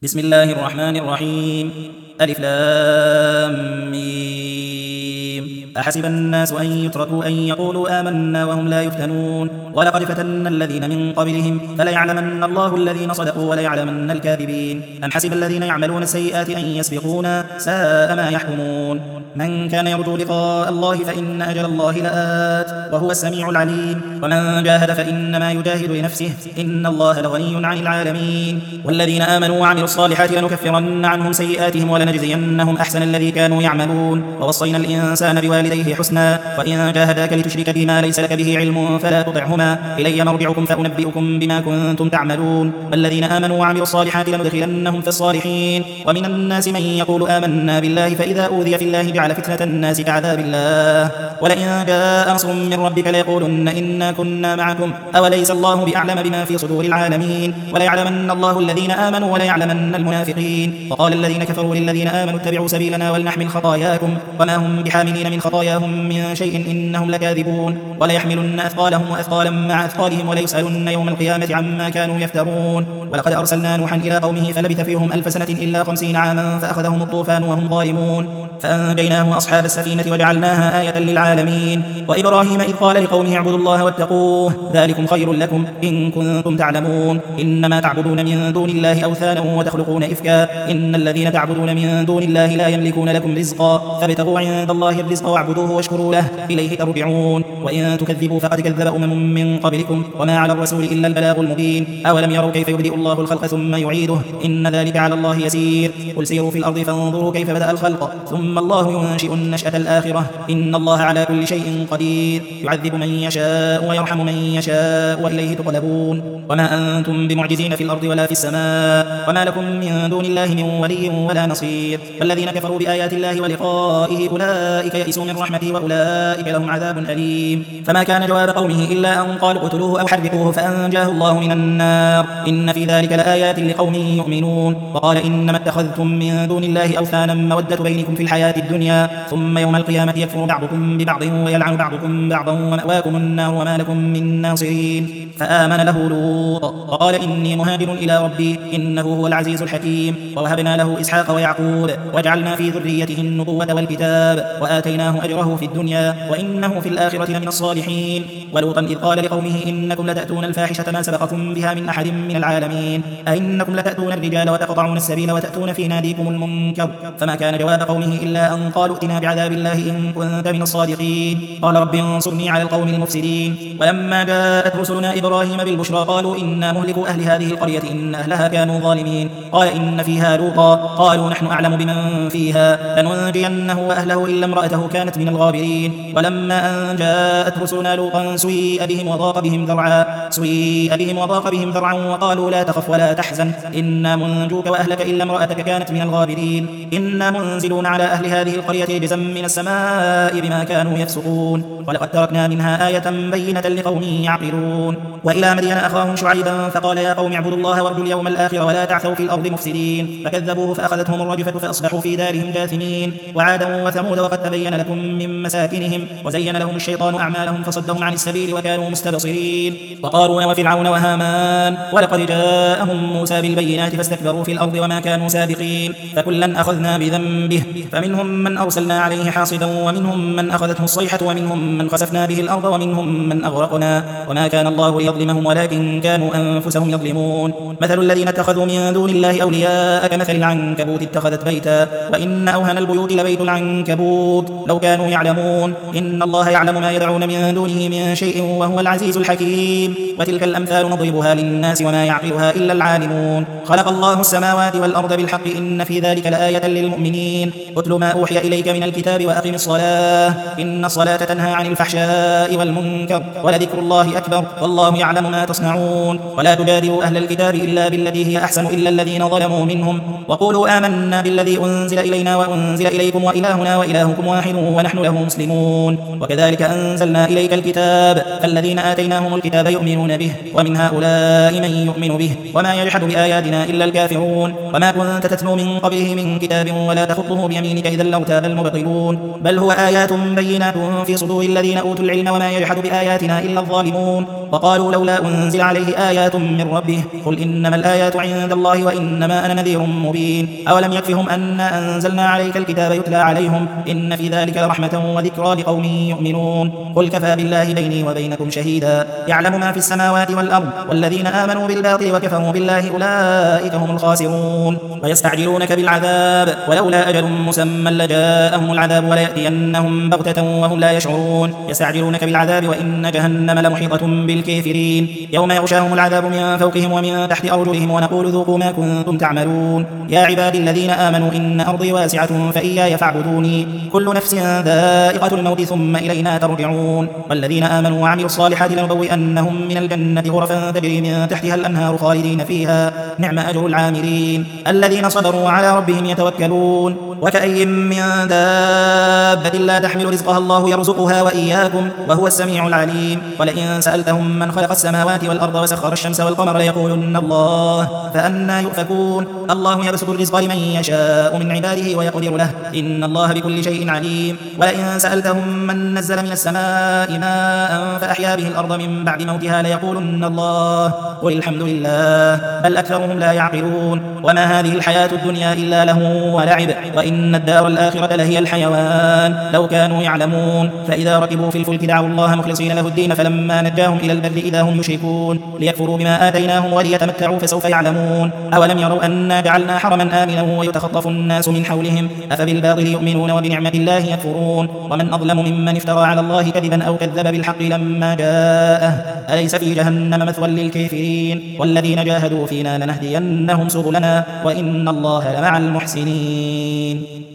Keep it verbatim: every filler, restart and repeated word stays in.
بسم الله الرحمن الرحيم. ألف لام ميم. أحسب الناس أن يتركوا أن يقولوا آمنا وهم لا يفتنون ولقد فتنا الذين من قبلهم فليعلمن الله الذين صدقوا وليعلمن الكاذبين. أم حسب الذين يعملون السيئات أن يسبقونا ساء ما يحكمون. من كان يرجو لقاء الله فإن أجل الله لآت وهو السميع العليم. ومن جاهد فإنما يجاهد لنفسه إن الله لغني عن العالمين. والذين آمنوا وعملوا الصالحات لنكفرن عنهم سيئاتهم ولنجزينهم أحسن الذي كانوا يعملون. ووصينا الإنسان بوالديه حسنا وإن جاهداك لتشرك بما ليس لك به علم فلا تطعهما إلي مرجعكم فأنبئكم بما كنتم تعملون. والذين آمنوا وعملوا الصالحات لندخلنهم في الصالحين. ومن الناس من يقول آمنا بالله فإذا أوذي في الله جعل فتنة الناس كعذاب الله ولئن جاء نصر من ربك ليقولن إنا كنا معكم أوليس الله بأعلم بما في صدور العالمين. وليعلمن الله الذين آمنوا وليعلمن المنافقين. وقال الذين كفروا للذين آمنوا اتبعوا سبيلنا ولنحمل خطاياكم وما هم بحاملين من خطاياهم من شيء إنهم لكاذبون. وليحملن أثقالهم وأثقالا مع أثقالهم وليسألن يوم القيامة عما كانوا يفترون. ولقد أرسلنا نوحا إلى قومه فلبث فيهم ألف سنة إلا خمسين عاما فأخذهم الطوفان وهم ظالمون فأنجيناه وأصحاب السفينة وجعلناها آية للعالمين. وإبراهيم إذ قال لقومه اعبدوا الله واتقوه ذلكم خير لكم إن كنتم تعلمون. إنما تعبدون من دون الله أوثانا وتخلقون إفكا إن الذين تعبدون من دون الله لا يملكون لكم رزقا فابتغوا عند الله الرزق واعبدوه واشكروا له إليه ترجعون. وإن تكذبوا فقد كذب أمم من قبلكم وما على الرسول إلا البلاغ المبين. أولم يروا كيف يبدئ الله الخلق ثم يعيده إن ذلك على الله يسير. قل سيروا في الأرض فانظروا كيف بدأ الخلق ثم الله ينشئ النشأة الآخرة إن الله على كل شيء قدير يعذب من يشاء ويرحم من يشاء وإليه تقلبون. وما أنتم بمعجزين في الأرض ولا في السماء وما لكم من دون الله من ولي ولا نصير. والذين كفروا بآيات الله ولقائه أولئك يئسوا من رحمته وأولئك لهم عذاب أليم. فما كان جواب قومه إلا أن قالوا اقتلوه أو حرقوه فأنجاه الله من النار إن في ذلك لآيات لقوم يؤمنون. وقال إنما اتخذتم من دون الله أوثانا مودة بينكم في الحياة الدنيا ثم يوم القيامة يكفر بعضكم ببعض ويلعن بعضكم بعضا ومأواكم النار وما لكم من ناصرين. فآمن له لوط وقال إني مهاجر إلى ربي إنه هو العزيز الحكيم. ووهبنا له إسحاق ويعقوب وجعلنا في ذريته النبوة والكتاب وآتيناه أجره في الدنيا وإنه في الآخرة لمن الصالحين. ولوطا إذ قال لقومه إنكم لتأتون الفاحشة ما سبقكم بها من أحد من العالمين أئنكم لتأتون الرجال وتقطعون السبيل وتأتون في ناديكم المنكر. فما كان جواب قومه إلا أن قالوا ائتنا بعذاب الله إن كنت من الصادقين. قال رب انصرني على القوم المفسدين. ولما جاءت رسلنا إبراهيم بالبشرى قالوا إنا مهلكوا أهل هذه القرية إن أهلها كانوا ظالمين. قال إن فيها لوطا قالوا نحن أعلم بمن فيها لننجينه وأهله إلا امرأته كانت من الغابرين. ولما أن جاءت رسلنا لوطا سيء بهم وضاق بهم ذرعا سيء بهم وضاق بهم ذرعا وقالوا لا تخف ولا تحزن إنا منجوك وأهلك إلا امرأتك كانت من الغابرين إنا منزلون على أهل هذه القرية رجزا من السماء بما كانوا يفسقون. ولقد تركنا منها آية بينة لقوم يعقلون. وإلى مدين أخاهم شعيبا فقال يا قوم اعبدوا الله وارجوا اليوم الآخر ولا تعثوا في الأرض مفسدين فكذبوه فأخذتهم الرجفة فأصبحوا في دارهم جاثمين. وعادا وثمود وقد تبين لكم من مساكنهم وزين لهم الشيطان أعمالهم فصدهم عن السبيل وكانوا مستبصرين. وقارون وفرعون وهامان ولقد جاءهم موسى بالبينات فاستكبروا في الأرض وما كانوا سابقين فكلا أخذنا بذنبه فمنهم من أرسلنا عليه حاصدا ومنهم من أخذته الصيحة ومنهم من خسفنا به الأرض ومنهم من أغرقنا وما كان الله ليظلمهم ولكن كانوا أنفسهم يظلمون. مثل الذين اتخذوا من دون الله أولياء كمثل العنكبوت اتخذت بيتا وإن أوهن البيوت لبيت العنكبوت لو كانوا يعلمون إن الله يعلم ما يدعون من دونه من شيء وهو العزيز الحكيم. وتلك الأمثال نضربها للناس وما يعقلها إلا العالمون. خلق الله السماوات والأرض بالحق إن في ذلك لآية للمؤمنين. اتل ما أوحي إليك من الكتاب وأقم الصلاة إن الصلاة تنهى عن الفحشاء والمنكر ولذكر الله أكبر والله يعلم ما تصنعون. ولا تجادلوا أهل الكتاب إلا بالتي هي أحسن إلا الذين ظلموا منهم وقولوا آمنا بالذي أنزل إلينا وأنزل إليكم وإلهنا وإلهكم واحد ونحن له مسلمون. وكذلك أنزلنا إليك الكتاب فالذين آتيناهم الكتاب يؤمنون به ومن هؤلاء من يؤمن به وما يجحد بآياتنا إلا الكافرون. وما كنت تتلو من قبله من كتاب ولا تخطه بيمينك إذا لارتاب المبطلون بل هو آيات بينات في صدور الذين أوتوا العلم وما يجحد بآياتنا إلا الظالمون. وقالوا لولا أنزل عليه آيات من ربه قل إنما الآيات عند الله وإنما أنا نذير مبين. أولم يكفهم أنا أنزلنا عليك الكتاب يتلى عليهم إن في ذلك لرحمة وذكرى لقوم يؤمنون. قل كفى بالله بيني وبينكم شهيدا يعلم ما في السماوات والأرض والذين آمنوا بالباطل وكفروا بالله أولئك هم الخاسرون. ويستعجلونك بالعذاب ولولا أجل مسمى لجاءهم العذاب وليأتينهم بغتة وهم لا يشعرون. يستعجلونك بالعذاب وإن جهنم لمحيطة بالكافرين يوم يغشاهم العذاب من فوقهم ومن تحت أرجلهم ونقول ذوقوا ما كنتم تعملون. يا عبادي الذين آمنوا إن أرضي واسعة فإياي فاعبدوني كل نفس ذائقة الموت ثم إلينا ترجعون. والذين آمنوا وعملوا الصالحات لنبوئنهم من الجنة غرفا تجري من تحتها الأنهار خالدين فيها نعم أجر العاملين الذين صبروا على ربهم يتوكلون. وكأي من دابة لا تحمل رزقها الله يرزقها وإياكم وهو السميع العليم. ولئن سألتهم من خلق السماوات والأرض وسخر الشمس والقمر ليقولن الله فأنى يؤفكون. الله يبسط الرزق لمن يشاء من عباده ويقدر له إن الله بكل شيء عليم. ولئن سألتهم من نزل من السماء ماء فأحيا به الأرض من بعد موتها ليقولن الله قل الحمد لله بل أكثرهم لا يعقلون. وما هذه الحياة الدنيا إلا لهو ولعب وإن الدار الآخرة لهي الحيوان لو كانوا يعلمون. فإذا ركبوا في الفلك دعوا الله مخلصين له الدين فلما نجاهم إلى البر إذا هم يشركون ليكفروا بما آتيناهم وليتمتعوا فسوف يعلمون. أولم يروا أنا جعلنا حرما آمنا ويتخطف الناس من حولهم أفبالباطل يؤمنون وبنعمة الله يكفرون. ومن أظلم ممن افترى على الله كذبا أو كذب بالحق لما جاءه أليس في جهنم مثوى للكافرين والذين جاهدوا فينا لنهدينهم سبلنا وإن الله لمع المحسنين.